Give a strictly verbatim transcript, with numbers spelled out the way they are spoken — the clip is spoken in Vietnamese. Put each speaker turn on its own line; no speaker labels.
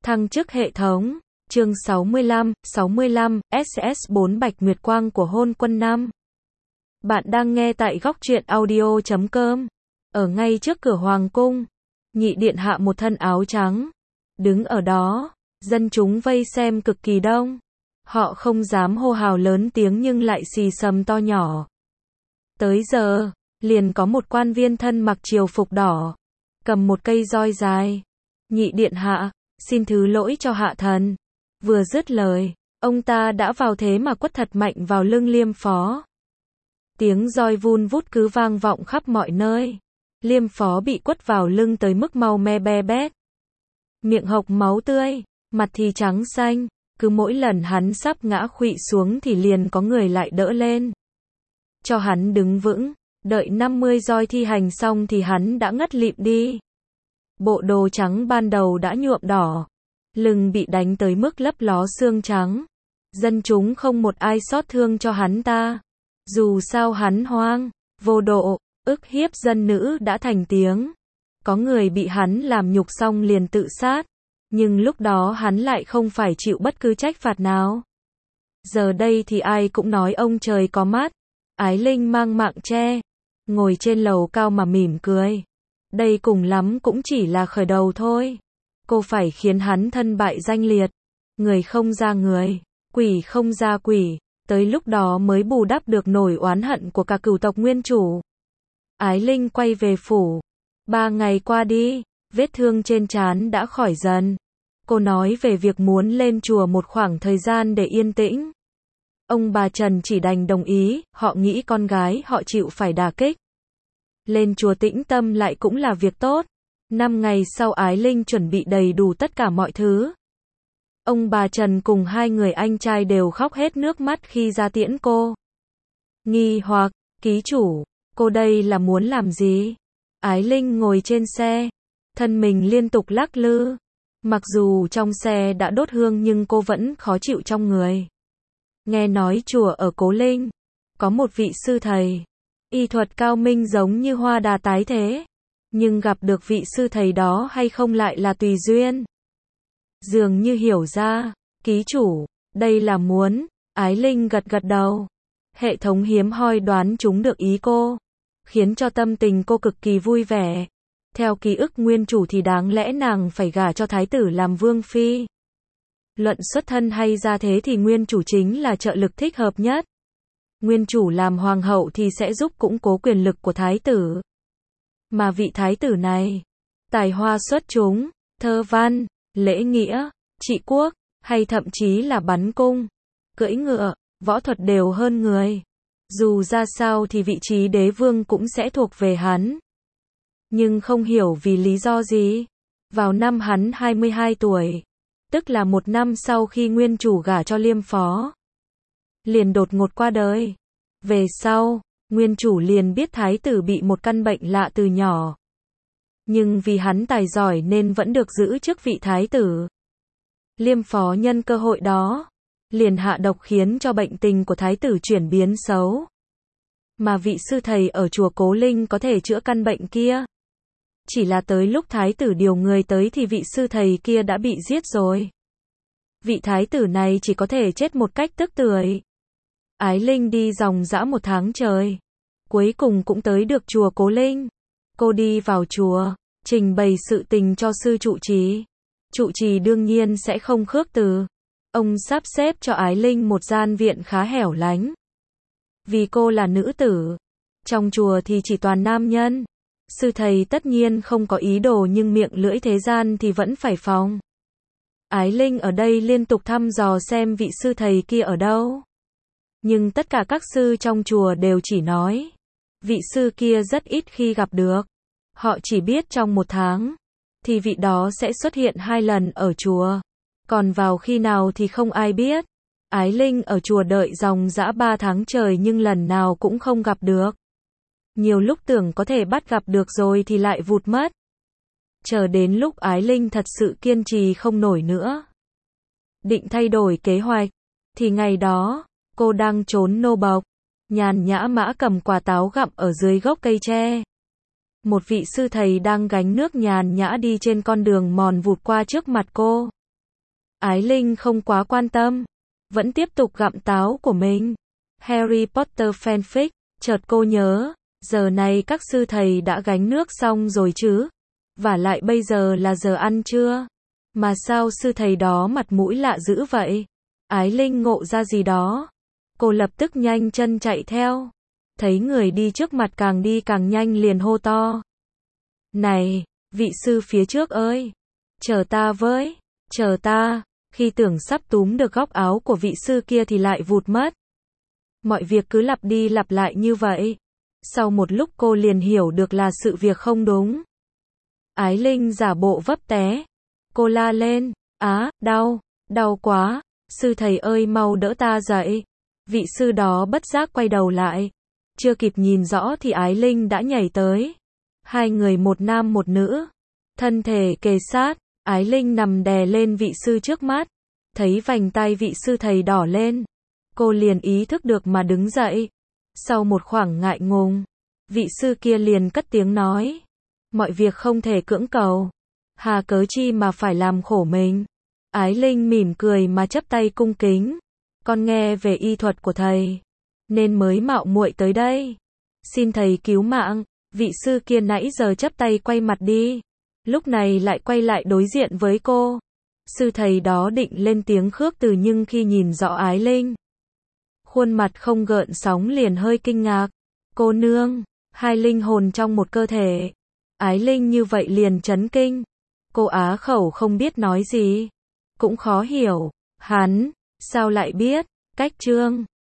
Thăng chức hệ thống. Chương sáu mươi lăm, sáu mươi lăm, ét ét bốn Bạch Nguyệt Quang của Hôn Quân năm. Bạn đang nghe tại góc truyện audio chấm com. Ở ngay trước cửa hoàng cung, nhị điện hạ một thân áo trắng, đứng ở đó, dân chúng vây xem cực kỳ đông. Họ không dám hô hào lớn tiếng nhưng lại xì xầm to nhỏ. Tới giờ, liền có một quan viên thân mặc triều phục đỏ, cầm một cây roi dài. Nhị điện hạ, xin thứ lỗi cho hạ thần. Vừa dứt lời, ông ta đã vào thế mà quất thật mạnh vào lưng Liêm Phó. Tiếng roi vun vút cứ vang vọng khắp mọi nơi. Liêm Phó bị quất vào lưng tới mức mau me be bét. Miệng hộc máu tươi, mặt thì trắng xanh, cứ mỗi lần hắn sắp ngã khuỵu xuống thì liền có người lại đỡ lên. Cho hắn đứng vững, đợi năm mươi roi thi hành xong thì hắn đã ngất lịm đi. Bộ đồ trắng ban đầu đã nhuộm đỏ, lưng bị đánh tới mức lấp ló xương trắng. Dân chúng không một ai xót thương cho hắn ta. Dù sao hắn hoang, vô độ, ức hiếp dân nữ đã thành tiếng. Có người bị hắn làm nhục xong liền tự sát. Nhưng lúc đó hắn lại không phải chịu bất cứ trách phạt nào. Giờ đây thì ai cũng nói ông trời có mắt. Ái Linh mang mạng che, ngồi trên lầu cao mà mỉm cười. Đây cùng lắm cũng chỉ là khởi đầu thôi. Cô phải khiến hắn thân bại danh liệt. Người không ra người, quỷ không ra quỷ. Tới lúc đó mới bù đắp được nỗi oán hận của cả cửu tộc nguyên chủ. Ái Linh quay về phủ. Ba ngày qua đi, vết thương trên trán đã khỏi dần. Cô nói về việc muốn lên chùa một khoảng thời gian để yên tĩnh. Ông bà Trần chỉ đành đồng ý, họ nghĩ con gái họ chịu phải đả kích. Lên chùa tĩnh tâm lại cũng là việc tốt. Năm ngày sau Ái Linh chuẩn bị đầy đủ tất cả mọi thứ. Ông bà Trần cùng hai người anh trai đều khóc hết nước mắt khi ra tiễn cô. Nghi hoặc, ký chủ, cô đây là muốn làm gì? Ái Linh ngồi trên xe, thân mình liên tục lắc lư. Mặc dù trong xe đã đốt hương nhưng cô vẫn khó chịu trong người. Nghe nói chùa ở Cố Linh có một vị sư thầy, y thuật cao minh giống như hoa đà tái thế. Nhưng gặp được vị sư thầy đó hay không lại là tùy duyên. Dường như hiểu ra, ký chủ, đây là muốn. Ái Linh gật gật đầu. Hệ thống hiếm hoi đoán trúng được ý cô, khiến cho tâm tình cô cực kỳ vui vẻ. Theo ký ức nguyên chủ thì đáng lẽ nàng phải gả cho thái tử làm vương phi. Luận xuất thân hay ra thế thì nguyên chủ chính là trợ lực thích hợp nhất. Nguyên chủ làm hoàng hậu thì sẽ giúp củng cố quyền lực của thái tử. Mà vị thái tử này, tài hoa xuất chúng, thơ văn, lễ nghĩa, trị quốc, hay thậm chí là bắn cung, cưỡi ngựa, võ thuật đều hơn người. Dù ra sao thì vị trí đế vương cũng sẽ thuộc về hắn. Nhưng không hiểu vì lý do gì, vào năm hắn hai mươi hai tuổi, tức là một năm sau khi nguyên chủ gả cho Liêm Phó, liền đột ngột qua đời. Về sau, nguyên chủ liền biết thái tử bị một căn bệnh lạ từ nhỏ. Nhưng vì hắn tài giỏi nên vẫn được giữ chức vị thái tử. Liêm Phó nhân cơ hội đó, liền hạ độc khiến cho bệnh tình của thái tử chuyển biến xấu. Mà vị sư thầy ở chùa Cố Linh có thể chữa căn bệnh kia. Chỉ là tới lúc thái tử điều người tới thì vị sư thầy kia đã bị giết rồi. Vị thái tử này chỉ có thể chết một cách tức tưởi. Ái Linh đi dòng dã một tháng trời, cuối cùng cũng tới được chùa Cố Linh. Cô đi vào chùa, trình bày sự tình cho sư trụ trì. Trụ trì đương nhiên sẽ không khước từ. Ông sắp xếp cho Ái Linh một gian viện khá hẻo lánh. Vì cô là nữ tử, trong chùa thì chỉ toàn nam nhân. Sư thầy tất nhiên không có ý đồ nhưng miệng lưỡi thế gian thì vẫn phải phòng. Ái Linh ở đây liên tục thăm dò xem vị sư thầy kia ở đâu. Nhưng tất cả các sư trong chùa đều chỉ nói, vị sư kia rất ít khi gặp được. Họ chỉ biết trong một tháng, thì vị đó sẽ xuất hiện hai lần ở chùa. Còn vào khi nào thì không ai biết. Ái Linh ở chùa đợi dòng dã ba tháng trời nhưng lần nào cũng không gặp được. Nhiều lúc tưởng có thể bắt gặp được rồi thì lại vụt mất. Chờ đến lúc Ái Linh thật sự kiên trì không nổi nữa, định thay đổi kế hoạch, thì ngày đó, cô đang trốn nô bộc, nhàn nhã mã cầm quả táo gặm ở dưới gốc cây tre. Một vị sư thầy đang gánh nước nhàn nhã đi trên con đường mòn vụt qua trước mặt cô. Ái Linh không quá quan tâm, vẫn tiếp tục gặm táo của mình. Harry Potter fanfic, chợt cô nhớ, giờ này các sư thầy đã gánh nước xong rồi chứ? Vả lại bây giờ là giờ ăn trưa. Mà sao sư thầy đó mặt mũi lạ dữ vậy? Ái Linh ngộ ra gì đó. Cô lập tức nhanh chân chạy theo. Thấy người đi trước mặt càng đi càng nhanh liền hô to. Này, vị sư phía trước ơi! Chờ ta với! Chờ ta! Khi tưởng sắp túm được góc áo của vị sư kia thì lại vụt mất. Mọi việc cứ lặp đi lặp lại như vậy. Sau một lúc cô liền hiểu được là sự việc không đúng. Ái Linh giả bộ vấp té. Cô la lên. Á, đau, đau quá. Sư thầy ơi mau đỡ ta dậy. Vị sư đó bất giác quay đầu lại. Chưa kịp nhìn rõ thì Ái Linh đã nhảy tới. Hai người một nam một nữ. Thân thể kề sát. Ái Linh nằm đè lên vị sư trước mắt. Thấy vành tay vị sư thầy đỏ lên. Cô liền ý thức được mà đứng dậy. Sau một khoảng ngại ngùng, vị sư kia liền cất tiếng nói. Mọi việc không thể cưỡng cầu. Hà cớ chi mà phải làm khổ mình. Ái Linh mỉm cười mà chắp tay cung kính. Con nghe về y thuật của thầy, nên mới mạo muội tới đây. Xin thầy cứu mạng. Vị sư kia nãy giờ chắp tay quay mặt đi. Lúc này lại quay lại đối diện với cô. Sư thầy đó định lên tiếng khước từ nhưng khi nhìn rõ Ái Linh, khuôn mặt không gợn sóng liền hơi kinh ngạc. Cô nương, hai linh hồn trong một cơ thể. Ái Linh như vậy liền chấn kinh. Cô á khẩu không biết nói gì. Cũng khó hiểu. Hắn, sao lại biết? Cách chương